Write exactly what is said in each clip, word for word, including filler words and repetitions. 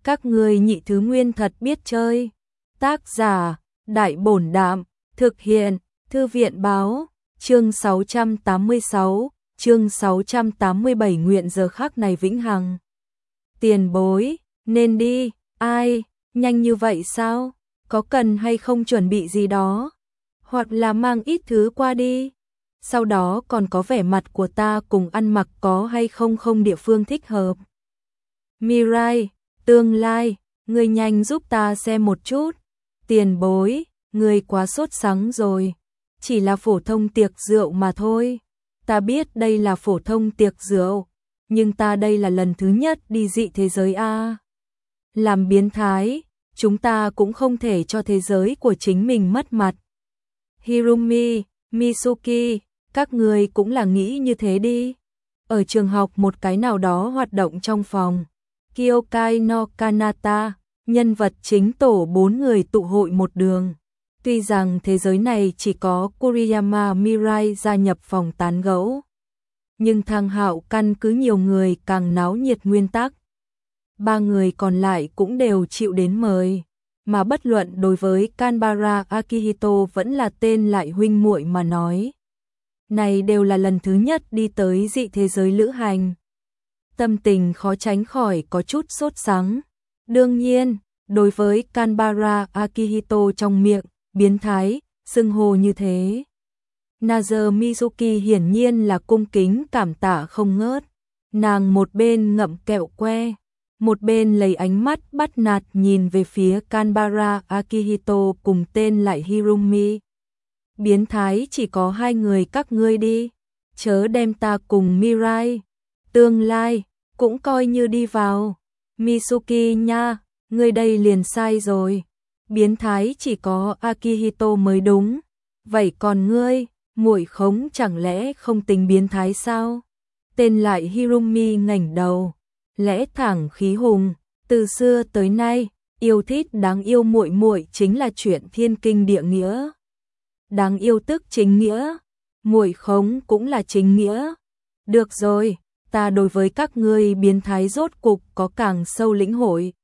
Các ngươi nhị thứ nguyên thật biết chơi. Tác giả, Đại Bổn Đạm, thực hiện, Thư viện Báo, chương sáu trăm tám mươi sáu, chương sáu trăm tám mươi bảy nguyện giờ khắc này vĩnh hằng. Tiền bối, nên đi, ai, nhanh như vậy sao? Có cần hay không chuẩn bị gì đó? Hoặc là mang ít thứ qua đi. Sau đó còn có vẻ mặt của ta cùng ăn mặc có hay không không địa phương thích hợp. Mirai, tương lai, ngươi nhanh giúp ta xem một chút. Tiền bối, ngươi quá sốt sắng rồi. Chỉ là phổ thông tiệc rượu mà thôi. Ta biết đây là phổ thông tiệc rượu, nhưng ta đây là lần thứ nhất đi dị thế giới a. Làm biến thái, chúng ta cũng không thể cho thế giới của chính mình mất mặt. Hirumi, Mitsuki, các người cũng là nghĩ như thế đi. Ở trường học một cái nào đó hoạt động trong phòng, Kyokai no Kanata, nhân vật chính tổ bốn người tụ hội một đường. Tuy rằng thế giới này chỉ có Kuriyama Mirai gia nhập phòng tán gẫu, nhưng Thang Hạo căn cứ nhiều người càng náo nhiệt nguyên tắc. Ba người còn lại cũng đều chịu đến mời, mà bất luận đối với Kanbara Akihito vẫn là tên lại huynh muội mà nói. Này đều là lần thứ nhất đi tới dị thế giới lữ hành. Tâm tình khó tránh khỏi có chút sốt sắng. Đương nhiên, đối với Kanbara Akihito trong miệng, biến thái, xưng hô như thế. Nazu Mizuki hiển nhiên là cung kính cảm tạ không ngớt. Nàng một bên ngậm kẹo que, một bên lấy ánh mắt bắt nạt nhìn về phía Kanbara Akihito cùng tên lại Hirumi. Biến thái chỉ có hai người các ngươi đi, chớ đem ta cùng Mirai, tương lai, cũng coi như đi vào. Mitsuki nha, ngươi đây liền sai rồi. Biến thái chỉ có Akihito mới đúng. Vậy còn ngươi, muội khống chẳng lẽ không tính biến thái sao? Tên lại Hirumi ngẩng đầu, lẽ thẳng khí hùng, từ xưa tới nay, yêu thích đáng yêu muội muội chính là chuyện thiên kinh địa nghĩa. Đáng yêu tức chính nghĩa, muội khống cũng là chính nghĩa. Được rồi, ta đối với các ngươi biến thái rốt cục có càng sâu lĩnh hội.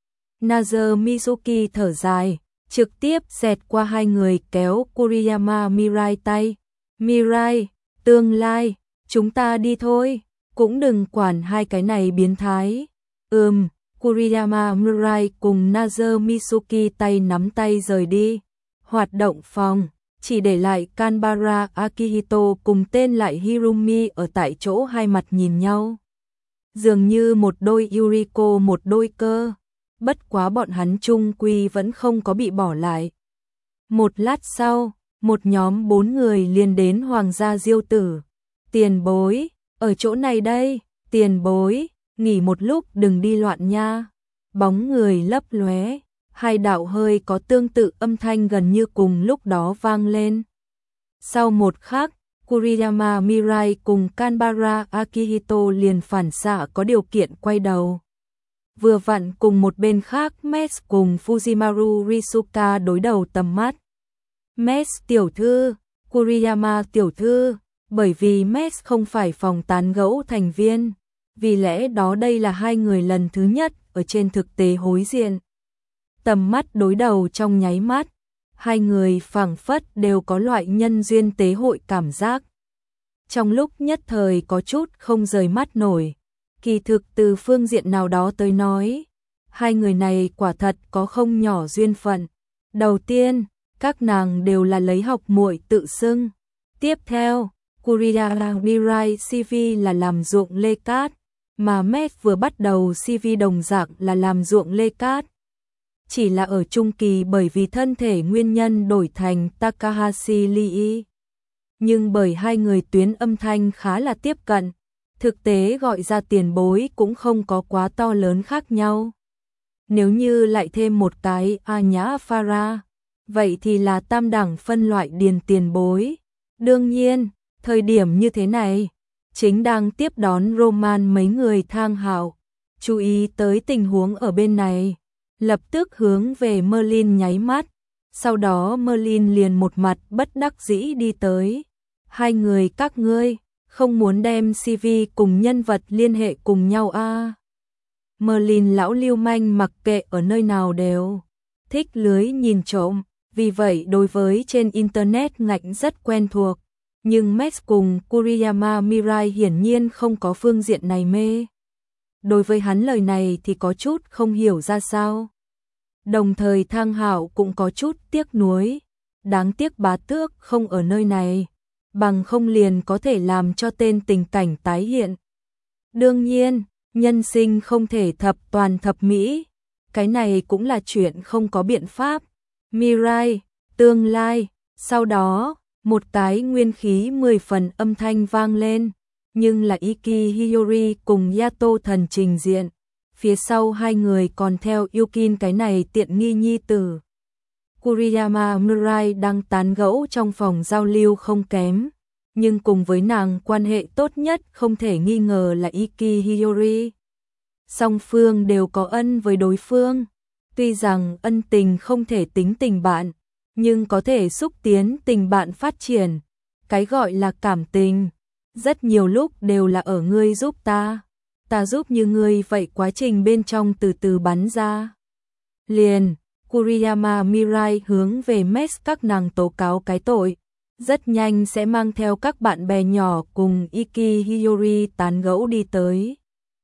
Nazu Mizuki thở dài, trực tiếp xẹt qua hai người kéo Kuriyama Mirai tay. Mirai, tương lai, chúng ta đi thôi, cũng đừng quản hai cái này biến thái. Ừm, Kuriyama Mirai cùng Nazu Mizuki tay nắm tay rời đi. Hoạt động phòng, chỉ để lại Kanbara Akihito cùng tên lại Hirumi ở tại chỗ hai mặt nhìn nhau. Dường như một đôi Yuriko một đôi cơ. Bất quá bọn hắn chung quy vẫn không có bị bỏ lại. Một lát sau, một nhóm bốn người liền đến Hoàng gia Diêu Tử. Tiền bối, ở chỗ này đây, tiền bối, nghỉ một lúc đừng đi loạn nha. Bóng người lấp lóe, hai đạo hơi có tương tự âm thanh gần như cùng lúc đó vang lên. Sau một khắc, Kuriyama Mirai cùng Kanbara Akihito liền phản xạ có điều kiện quay đầu. Vừa vặn cùng một bên khác Mes cùng Fujimaru Risuka đối đầu tầm mắt. Mes tiểu thư, Kuriyama tiểu thư, bởi vì Mes không phải phòng tán gẫu thành viên, vì lẽ đó đây là hai người lần thứ nhất ở trên thực tế hối diện. Tầm mắt đối đầu trong nháy mắt, hai người phảng phất đều có loại nhân duyên tế hội cảm giác. Trong lúc nhất thời có chút không rời mắt nổi. Kỳ thực từ phương diện nào đó tới nói, hai người này quả thật có không nhỏ duyên phận. Đầu tiên, các nàng đều là lấy học muội tự xưng. Tiếp theo, Kuriyama Mirai xê vê là làm ruộng lê cát, mà Met vừa bắt đầu xê vê đồng dạng là làm ruộng lê cát. Chỉ là ở trung kỳ bởi vì thân thể nguyên nhân đổi thành Takahashi Lee. Nhưng bởi hai người tuyến âm thanh khá là tiếp cận, thực tế gọi ra tiền bối cũng không có quá to lớn khác nhau. Nếu như lại thêm một cái A Nhã Phara, vậy thì là tam đẳng phân loại điền tiền bối. Đương nhiên, thời điểm như thế này, chính đang tiếp đón Roman mấy người Thang Hạo, chú ý tới tình huống ở bên này, lập tức hướng về Merlin nháy mắt, sau đó Merlin liền một mặt bất đắc dĩ đi tới. Hai người các ngươi không muốn đem xê vê cùng nhân vật liên hệ cùng nhau a? À? Merlin lão lưu manh mặc kệ ở nơi nào đều thích lưới nhìn trộm, vì vậy đối với trên internet ngạnh rất quen thuộc, nhưng Max cùng Kuriyama Mirai hiển nhiên không có phương diện này mê. Đối với hắn lời này thì có chút không hiểu ra sao. Đồng thời Thang Hạo cũng có chút tiếc nuối, đáng tiếc bá tước không ở nơi này, bằng không liền có thể làm cho tên tình cảnh tái hiện. Đương nhiên, nhân sinh không thể thập toàn thập mỹ, cái này cũng là chuyện không có biện pháp. Mirai, tương lai, sau đó, một cái nguyên khí mười phần âm thanh vang lên, nhưng là Iki Hiyori cùng Yato thần trình diện, phía sau hai người còn theo Yukin cái này tiện nghi nhi tử. Kuriyama Mirai đang tán gẫu trong phòng giao lưu không kém, nhưng cùng với nàng quan hệ tốt nhất không thể nghi ngờ là Iki Hiyori. Song phương đều có ân với đối phương, tuy rằng ân tình không thể tính tình bạn, nhưng có thể xúc tiến tình bạn phát triển. Cái gọi là cảm tình, rất nhiều lúc đều là ở ngươi giúp ta, ta giúp như ngươi vậy, quá trình bên trong từ từ bắn ra. Liền, Kuriyama Mirai hướng về Max các nàng tố cáo cái tội, rất nhanh sẽ mang theo các bạn bè nhỏ cùng Iki Hiyori tán gẫu đi tới.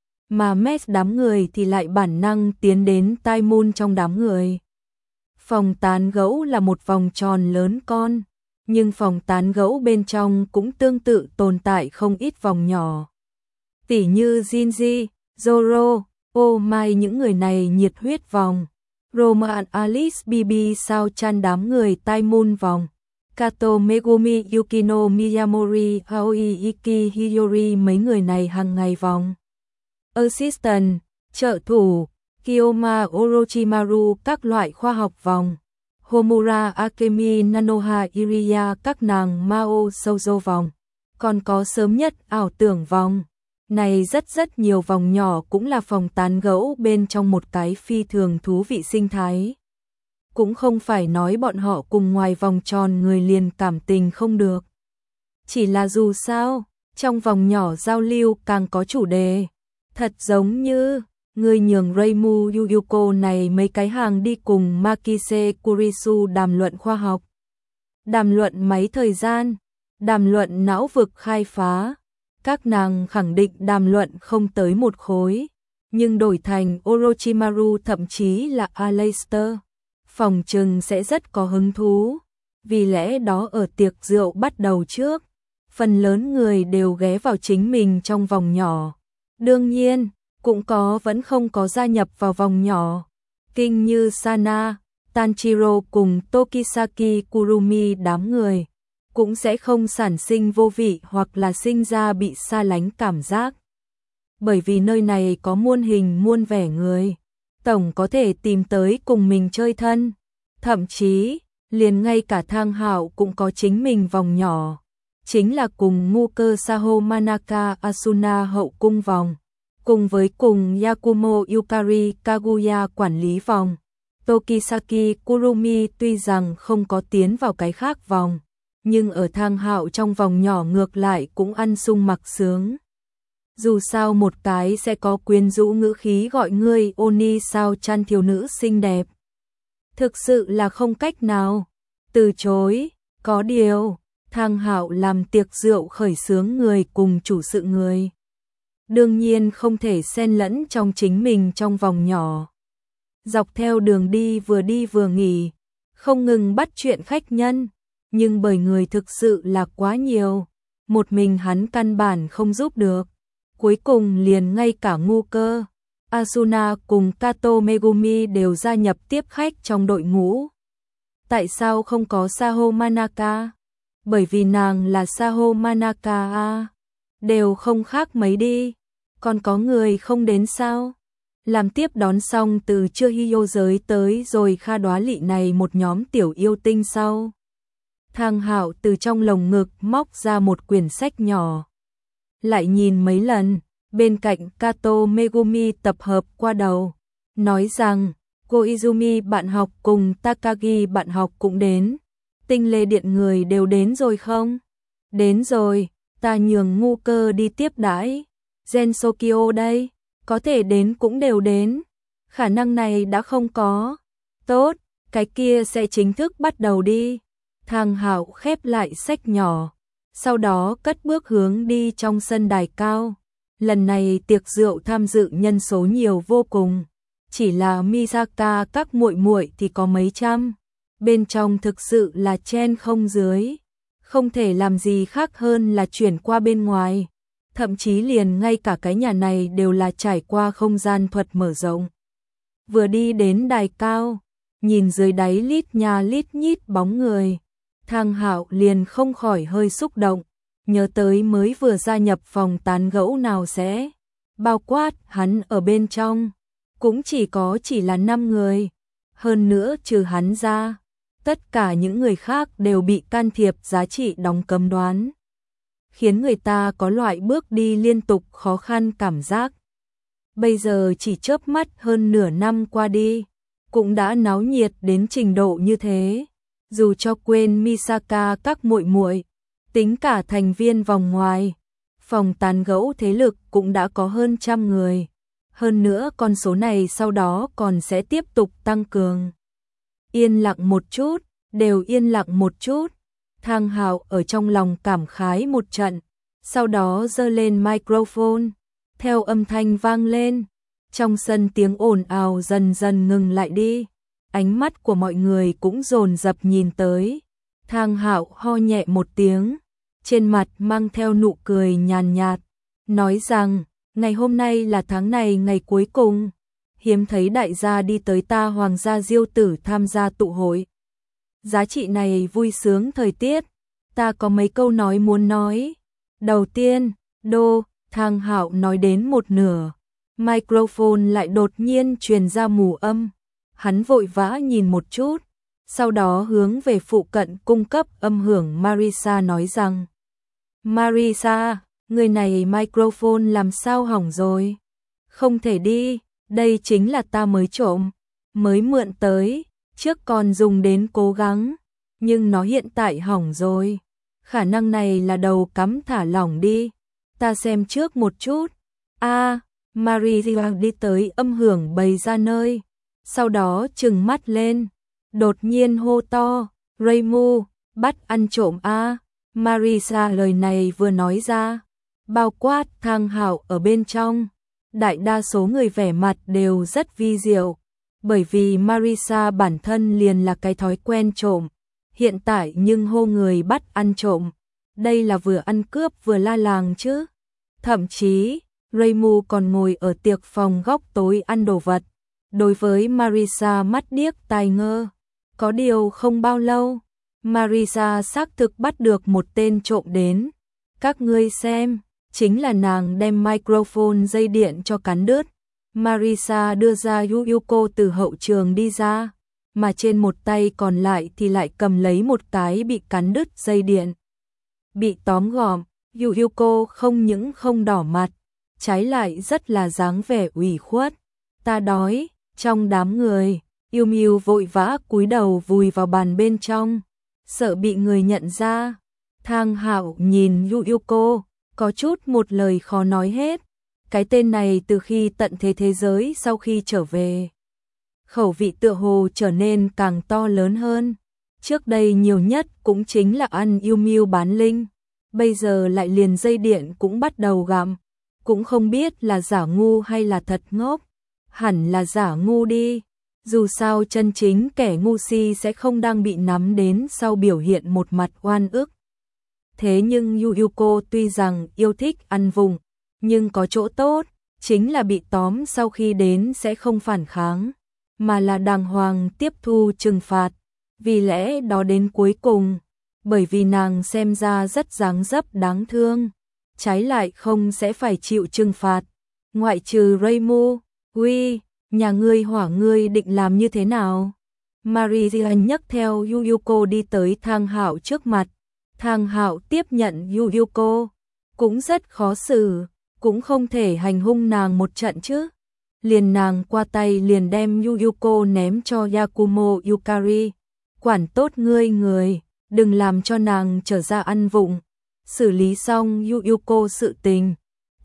Mà Max đám người thì lại bản năng tiến đến Tai Moon trong đám người. Phòng tán gẫu là một vòng tròn lớn con, nhưng phòng tán gẫu bên trong cũng tương tự tồn tại không ít vòng nhỏ. Tỉ như Jinji, Zoro, Oh My, những người này nhiệt huyết vòng. Roman, Alice, Bibi, Sao Chan đám người Tai Moon vòng. Kato, Megumi, Yukino, Miyamori, Aoi, Iki, Hiyori, mấy người này hàng ngày vòng. Assistant, trợ thủ, Kiyoma, Orochimaru, các loại khoa học vòng. Homura, Akemi, Nanoha, Iriya, các nàng Mao, Shoujo vòng. Còn có sớm nhất ảo tưởng vòng. Này rất rất nhiều vòng nhỏ cũng là phòng tán gẫu bên trong một cái phi thường thú vị sinh thái. Cũng không phải nói bọn họ cùng ngoài vòng tròn người liền cảm tình không được. Chỉ là dù sao, trong vòng nhỏ giao lưu càng có chủ đề. Thật giống như, người nhường Reimu Yuyuko này mấy cái hàng đi cùng Makise Kurisu đàm luận khoa học. Đàm luận máy thời gian, đàm luận não vực khai phá. Các nàng khẳng định đàm luận không tới một khối, nhưng đổi thành Orochimaru thậm chí là Aleister, phòng trừng sẽ rất có hứng thú. Vì lẽ đó ở tiệc rượu bắt đầu trước, phần lớn người đều ghé vào chính mình trong vòng nhỏ. Đương nhiên, cũng có vẫn không có gia nhập vào vòng nhỏ. Kinh như Sana, Tanjiro cùng Tokisaki Kurumi đám người cũng sẽ không sản sinh vô vị hoặc là sinh ra bị xa lánh cảm giác. Bởi vì nơi này có muôn hình muôn vẻ người, tổng có thể tìm tới cùng mình chơi thân. Thậm chí, liền ngay cả Thang Hạo cũng có chính mình vòng nhỏ, chính là cùng ngu cơ Saho Manaka Asuna hậu cung vòng, cùng với cùng Yakumo Yukari Kaguya quản lý vòng. Tokisaki Kurumi tuy rằng không có tiến vào cái khác vòng, nhưng ở Thang Hạo trong vòng nhỏ ngược lại cũng ăn sung mặc sướng. Dù sao một cái sẽ có quyến rũ ngữ khí gọi ngươi Oni Sao Chan thiếu nữ xinh đẹp. Thực sự là không cách nào từ chối. Có điều, Thang Hạo làm tiệc rượu khởi xướng người cùng chủ sự người, đương nhiên không thể xen lẫn trong chính mình trong vòng nhỏ. Dọc theo đường đi vừa đi vừa nghỉ, không ngừng bắt chuyện khách nhân, nhưng bởi người thực sự là quá nhiều, một mình hắn căn bản không giúp được. Cuối cùng liền ngay cả ngu cơ, Asuna cùng Kato Megumi đều gia nhập tiếp khách trong đội ngũ. Tại sao không có Saho Manaka? Bởi vì nàng là Saho Manaka à? Đều không khác mấy đi. Còn có người không đến sao? Làm tiếp đón xong từ chưa Hiyo giới tới rồi Kha Đoá Lị này một nhóm tiểu yêu tinh sau. Thang Hạo từ trong lồng ngực móc ra một quyển sách nhỏ. Lại nhìn mấy lần, bên cạnh Kato Megumi tập hợp qua đầu, nói rằng, Koizumi bạn học cùng Takagi bạn học cũng đến. Tinh Lê Điện người đều đến rồi không? Đến rồi, ta nhường ngu cơ đi tiếp đãi. Gensokyo đây, có thể đến cũng đều đến, khả năng này đã không có. Tốt, cái kia sẽ chính thức bắt đầu đi. Thang Hạo khép lại sách nhỏ, sau đó cất bước hướng đi trong sân đài cao. Lần này tiệc rượu tham dự nhân số nhiều vô cùng, chỉ là Misaka các muội muội thì có mấy trăm, bên trong thực sự là chen không dưới, không thể làm gì khác hơn là chuyển qua bên ngoài, thậm chí liền ngay cả cái nhà này đều là trải qua không gian thuật mở rộng. Vừa đi đến đài cao, nhìn dưới đáy lít nha lít nhít bóng người, Thang Hạo liền không khỏi hơi xúc động, nhớ tới mới vừa gia nhập phòng tán gẫu nào sẽ bao quát hắn ở bên trong, cũng chỉ có chỉ là năm người, hơn nữa trừ hắn ra, tất cả những người khác đều bị can thiệp giá trị đóng cấm đoán, khiến người ta có loại bước đi liên tục khó khăn cảm giác. Bây giờ chỉ chớp mắt hơn nửa năm qua đi, cũng đã náo nhiệt đến trình độ như thế, dù cho quên Misaka các muội muội, tính cả thành viên vòng ngoài, phòng tán gẫu thế lực cũng đã có hơn trăm người, hơn nữa con số này sau đó còn sẽ tiếp tục tăng cường. Yên lặng một chút, đều yên lặng một chút. Thang Hạo ở trong lòng cảm khái một trận, sau đó giơ lên microphone, theo âm thanh vang lên, trong sân tiếng ồn ào dần dần ngừng lại đi, ánh mắt của mọi người cũng dồn dập nhìn tới. Thang Hạo ho nhẹ một tiếng, trên mặt mang theo nụ cười nhàn nhạt, nói rằng, ngày hôm nay là tháng này ngày cuối cùng, hiếm thấy đại gia đi tới ta Hoàng gia Diêu Tử tham gia tụ hội. Giá trị này vui sướng thời tiết, ta có mấy câu nói muốn nói. Đầu tiên, đô, Thang Hạo nói đến một nửa, microphone lại đột nhiên truyền ra mù âm, hắn vội vã nhìn một chút, sau đó hướng về phụ cận cung cấp âm hưởng Marisa nói rằng, Marisa, người này microphone làm sao hỏng rồi? Không thể đi, đây chính là ta mới trộm, mới mượn tới, trước còn dùng đến cố gắng, nhưng nó hiện tại hỏng rồi. Khả năng này là đầu cắm thả lỏng đi, ta xem trước một chút. A, à, Marisa đi tới âm hưởng bày ra nơi, sau đó trừng mắt lên, đột nhiên hô to, Reimu, bắt ăn trộm a. À. Marisa lời này vừa nói ra, bao quát Thang Hạo ở bên trong, đại đa số người vẻ mặt đều rất vi diệu, bởi vì Marisa bản thân liền là cái thói quen trộm, hiện tại nhưng hô người bắt ăn trộm, đây là vừa ăn cướp vừa la làng chứ. Thậm chí, Reimu còn ngồi ở tiệc phòng góc tối ăn đồ vật, đối với Marisa mắt điếc tai ngơ. Có điều không bao lâu, Marisa xác thực bắt được một tên trộm đến. Các ngươi xem, chính là nàng đem microphone dây điện cho cắn đứt. Marisa đưa ra Yuyuko từ hậu trường đi ra, mà trên một tay còn lại thì lại cầm lấy một cái bị cắn đứt dây điện. Bị tóm gọn, Yuyuko không những không đỏ mặt, trái lại rất là dáng vẻ ủy khuất. Ta đói, trong đám người, Yumi vội vã cúi đầu vùi vào bàn bên trong, sợ bị người nhận ra. Thang Hạo nhìn Yuyuko, có chút một lời khó nói hết. Cái tên này từ khi tận thế thế giới sau khi trở về, khẩu vị tựa hồ trở nên càng to lớn hơn. Trước đây nhiều nhất cũng chính là ăn Yumi bán linh, bây giờ lại liền dây điện cũng bắt đầu gặm, cũng không biết là giả ngu hay là thật ngốc. Hẳn là giả ngu đi, dù sao chân chính kẻ ngu si sẽ không đang bị nắm đến sau biểu hiện một mặt oan ức. Thế nhưng Yuyuko tuy rằng yêu thích ăn vùng, nhưng có chỗ tốt, chính là bị tóm sau khi đến sẽ không phản kháng, mà là đàng hoàng tiếp thu trừng phạt. Vì lẽ đó đến cuối cùng, bởi vì nàng xem ra rất dáng dấp đáng thương, trái lại không sẽ phải chịu trừng phạt. Ngoại trừ Reimu, uy, nhà ngươi hỏa ngươi định làm như thế nào? Marisa nhấc theo Yuyuko đi tới Thang Hạo trước mặt. Thang Hạo tiếp nhận Yuyuko, cũng rất khó xử, cũng không thể hành hung nàng một trận chứ. Liền nàng qua tay liền đem Yuyuko ném cho Yakumo Yukari. Quản tốt ngươi người, đừng làm cho nàng trở ra ăn vụng. Xử lý xong Yuyuko sự tình,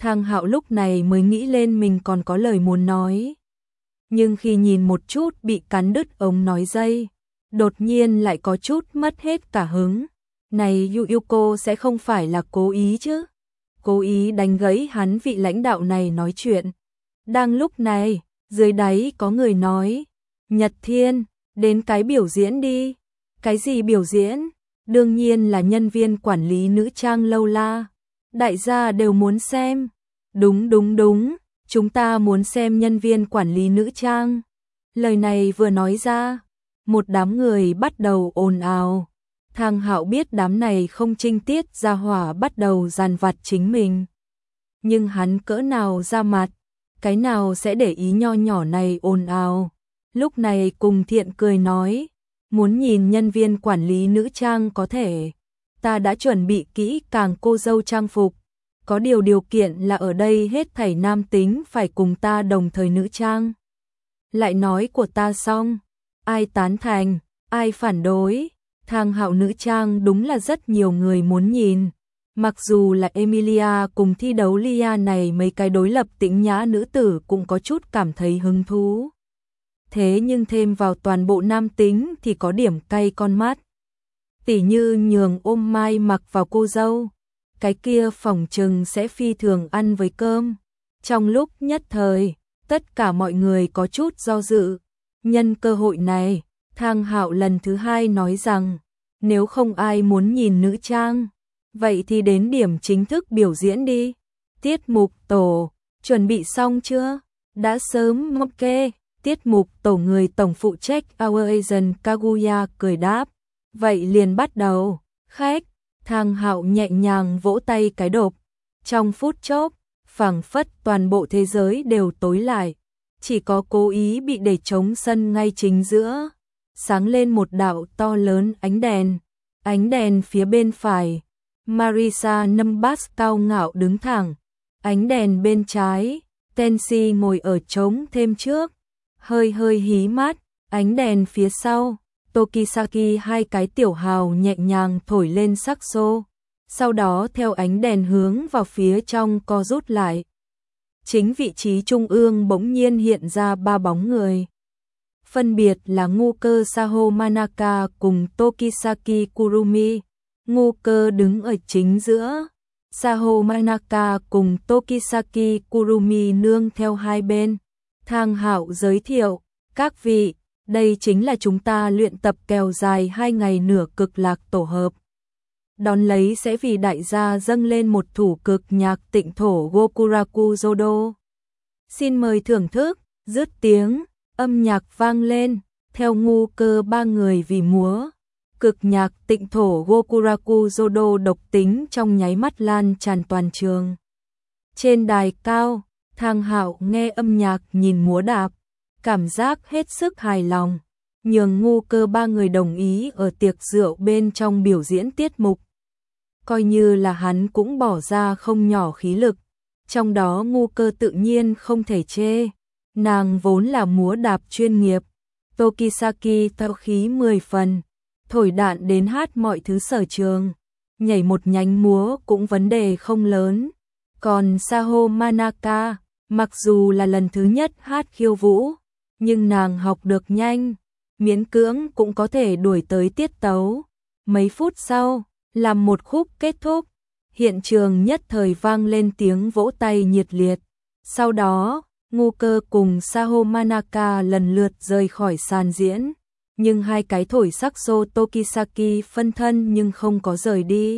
Thang Hạo lúc này mới nghĩ lên mình còn có lời muốn nói. Nhưng khi nhìn một chút bị cắn đứt ống nói dây, đột nhiên lại có chút mất hết cả hứng. Này Yuyuko sẽ không phải là cố ý chứ? Cố ý đánh gãy hắn vị lãnh đạo này nói chuyện. Đang lúc này, dưới đáy có người nói, Nhật Thiên, đến cái biểu diễn đi. Cái gì biểu diễn? Đương nhiên là nhân viên quản lý nữ trang lâu la. Đại gia đều muốn xem. Đúng đúng đúng, chúng ta muốn xem nhân viên quản lý nữ trang. Lời này vừa nói ra, một đám người bắt đầu ồn ào. Thang Hạo biết đám này không trinh tiết ra hỏa bắt đầu dàn vặt chính mình. Nhưng hắn cỡ nào ra mặt, cái nào sẽ để ý nho nhỏ này ồn ào. Lúc này cùng Thiện cười nói, muốn nhìn nhân viên quản lý nữ trang có thể. Ta đã chuẩn bị kỹ càng cô dâu trang phục. Có điều điều kiện là ở đây hết thảy nam tính phải cùng ta đồng thời nữ trang. Lại nói của ta xong, ai tán thành, ai phản đối. Thang Hạo nữ trang đúng là rất nhiều người muốn nhìn. Mặc dù là Emilia cùng thi đấu Lia này mấy cái đối lập tĩnh nhã nữ tử cũng có chút cảm thấy hứng thú. Thế nhưng thêm vào toàn bộ nam tính thì có điểm cay con mắt. Tỉ như nhường ôm mai mặc vào cô dâu. Cái kia phỏng chừng sẽ phi thường ăn với cơm. Trong lúc nhất thời, tất cả mọi người có chút do dự. Nhân cơ hội này, Thang Hạo lần thứ hai nói rằng, nếu không ai muốn nhìn nữ trang, vậy thì đến điểm chính thức biểu diễn đi. Tiết mục tổ, chuẩn bị xong chưa? Đã sớm ok. Tiết mục tổ người tổng phụ trách Our Asian Kaguya cười đáp. Vậy liền bắt đầu. Khách, Thang Hạo nhẹ nhàng vỗ tay cái đột. Trong phút chốc, phảng phất toàn bộ thế giới đều tối lại. Chỉ có cố ý bị để trống sân ngay chính giữa. Sáng lên một đạo to lớn ánh đèn. Ánh đèn phía bên phải. Marisa nâm bass cao ngạo đứng thẳng. Ánh đèn bên trái. Tensi ngồi ở trống thêm trước. Hơi hơi hí mắt. Ánh đèn phía sau. Tokisaki hai cái tiểu hào nhẹ nhàng thổi lên saxo. Sau đó theo ánh đèn hướng vào phía trong co rút lại. Chính vị trí trung ương bỗng nhiên hiện ra ba bóng người. Phân biệt là ngu cơ Saho Manaka cùng Tokisaki Kurumi. Ngu cơ đứng ở chính giữa. Saho Manaka cùng Tokisaki Kurumi nương theo hai bên. Thang Hạo giới thiệu, các vị, đây chính là chúng ta luyện tập kéo dài hai ngày nửa cực lạc tổ hợp. Đón lấy sẽ vì đại gia dâng lên một thủ cực nhạc tịnh thổ Gokuraku Jodo. Xin mời thưởng thức, dứt tiếng, âm nhạc vang lên, theo ngu cơ ba người vì múa. Cực nhạc tịnh thổ Gokuraku Jodo độc tính trong nháy mắt lan tràn toàn trường. Trên đài cao, Thang Hạo nghe âm nhạc nhìn múa đạp, cảm giác hết sức hài lòng, nhường ngu cơ ba người đồng ý ở tiệc rượu bên trong biểu diễn tiết mục. Coi như là hắn cũng bỏ ra không nhỏ khí lực, trong đó ngu cơ tự nhiên không thể chê, nàng vốn là múa đạp chuyên nghiệp, Tokisaki thao khí mười phần, thổi đạn đến hát mọi thứ sở trường, nhảy một nhánh múa cũng vấn đề không lớn. Còn Saho Manaka, mặc dù là lần thứ nhất hát khiêu vũ, nhưng nàng học được nhanh, miễn cưỡng cũng có thể đuổi tới tiết tấu. Mấy phút sau, làm một khúc kết thúc, hiện trường nhất thời vang lên tiếng vỗ tay nhiệt liệt. Sau đó, ngu cơ cùng Saho Manaka lần lượt rời khỏi sàn diễn, nhưng hai cái thổi saxo Tokisaki phân thân nhưng không có rời đi.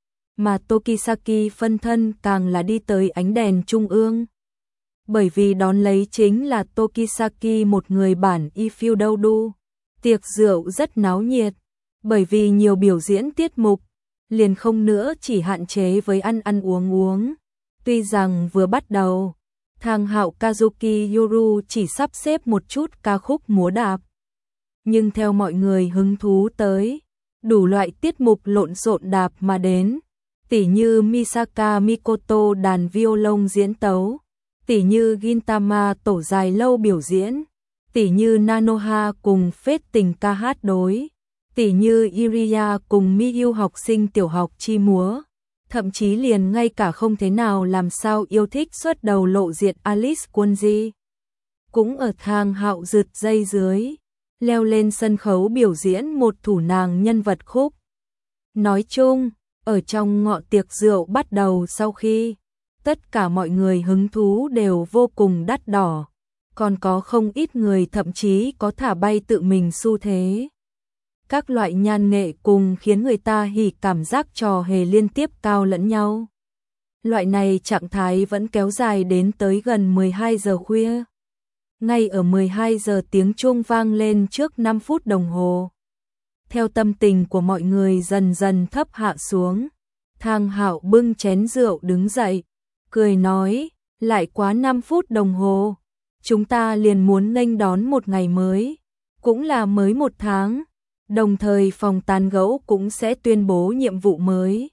Mà Tokisaki phân thân càng là đi tới ánh đèn trung ương. Bởi vì đón lấy chính là Tokisaki một người bản Ifil đâu đu. Tiệc rượu rất náo nhiệt, bởi vì nhiều biểu diễn tiết mục, liền không nữa chỉ hạn chế với ăn ăn uống uống. Tuy rằng vừa bắt đầu, Thang Hạo Kazuki Yoru chỉ sắp xếp một chút ca khúc múa đạp. Nhưng theo mọi người hứng thú tới, đủ loại tiết mục lộn xộn đạp mà đến. Tỉ như Misaka Mikoto đàn violon diễn tấu, tỉ như Gintama tổ dài lâu biểu diễn, tỉ như Nanoha cùng phết tình ca hát đối, tỉ như Iria cùng Miyu học sinh tiểu học chi múa. thậm chí liền ngay cả không thế nào làm sao yêu thích xuất đầu lộ diện Alice Kunji cũng ở Thang Hạo rượt dây dưới, leo lên sân khấu biểu diễn một thủ nàng nhân vật khúc. Nói chung, ở trong ngọ tiệc rượu bắt đầu sau khi tất cả mọi người hứng thú đều vô cùng đắt đỏ, còn có không ít người thậm chí có thả bay tự mình xu thế. Các loại nhan nghệ cùng khiến người ta hỉ cảm giác trò hề liên tiếp cao lẫn nhau. Loại này trạng thái vẫn kéo dài đến tới gần mười hai giờ khuya. Ngay ở mười hai giờ tiếng chuông vang lên trước năm phút đồng hồ. Theo tâm tình của mọi người dần dần thấp hạ xuống, Thang Hạo bưng chén rượu đứng dậy, cười nói, lại quá năm phút đồng hồ, chúng ta liền muốn nghênh đón một ngày mới, cũng là mới một tháng, đồng thời phòng tán gẫu cũng sẽ tuyên bố nhiệm vụ mới.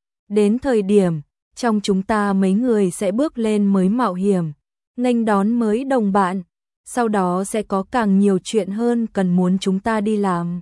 Đến thời điểm, trong chúng ta mấy người sẽ bước lên mới mạo hiểm, nghênh đón mới đồng bạn, sau đó sẽ có càng nhiều chuyện hơn cần muốn chúng ta đi làm.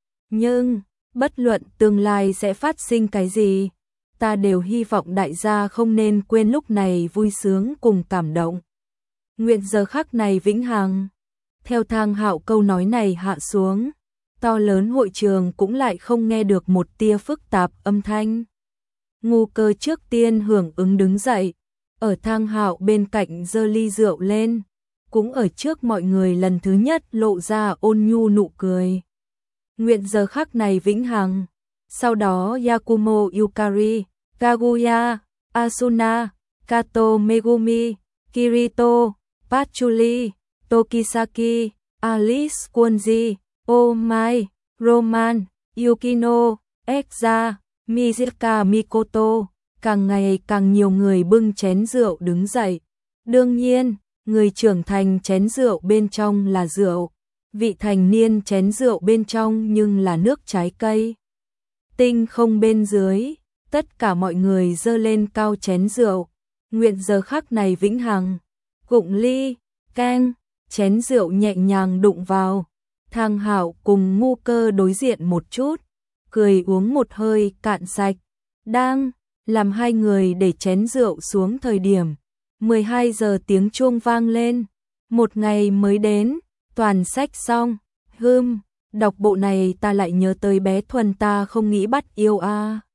Nhưng, bất luận tương lai sẽ phát sinh cái gì, ta đều hy vọng đại gia không nên quên lúc này vui sướng cùng cảm động. Nguyện giờ khắc này vĩnh hằng. Theo Thang Hạo câu nói này hạ xuống, to lớn hội trường cũng lại không nghe được một tia phức tạp âm thanh. Ngu Cơ trước tiên hưởng ứng đứng dậy, ở Thang Hạo bên cạnh giơ ly rượu lên, cũng ở trước mọi người lần thứ nhất lộ ra ôn nhu nụ cười. Nguyện giờ khắc này vĩnh hằng. Sau đó Yakumo Yukari, Kaguya, Asuna, Kato Megumi, Kirito, Patchouli, Tokisaki, Alice Kunji, Oh My, Roman, Yukino, Ekza, Mizuka Mikoto, càng ngày càng nhiều người bưng chén rượu đứng dậy. Đương nhiên, người trưởng thành chén rượu bên trong là rượu, vị thành niên chén rượu bên trong nhưng là nước trái cây. Tinh không bên dưới, tất cả mọi người dơ lên cao chén rượu, nguyện giờ khắc này vĩnh hằng. Cụng ly, keng, chén rượu nhẹ nhàng đụng vào. Thang Hạo cùng Ngu Cơ đối diện một chút, cười uống một hơi cạn sạch. Đang làm hai người để chén rượu xuống thời điểm mười hai giờ tiếng chuông vang lên. Một ngày mới đến, toàn sách xong. Hừm, đọc bộ này ta lại nhớ tới bé Thuần ta không nghĩ bắt yêu a. À.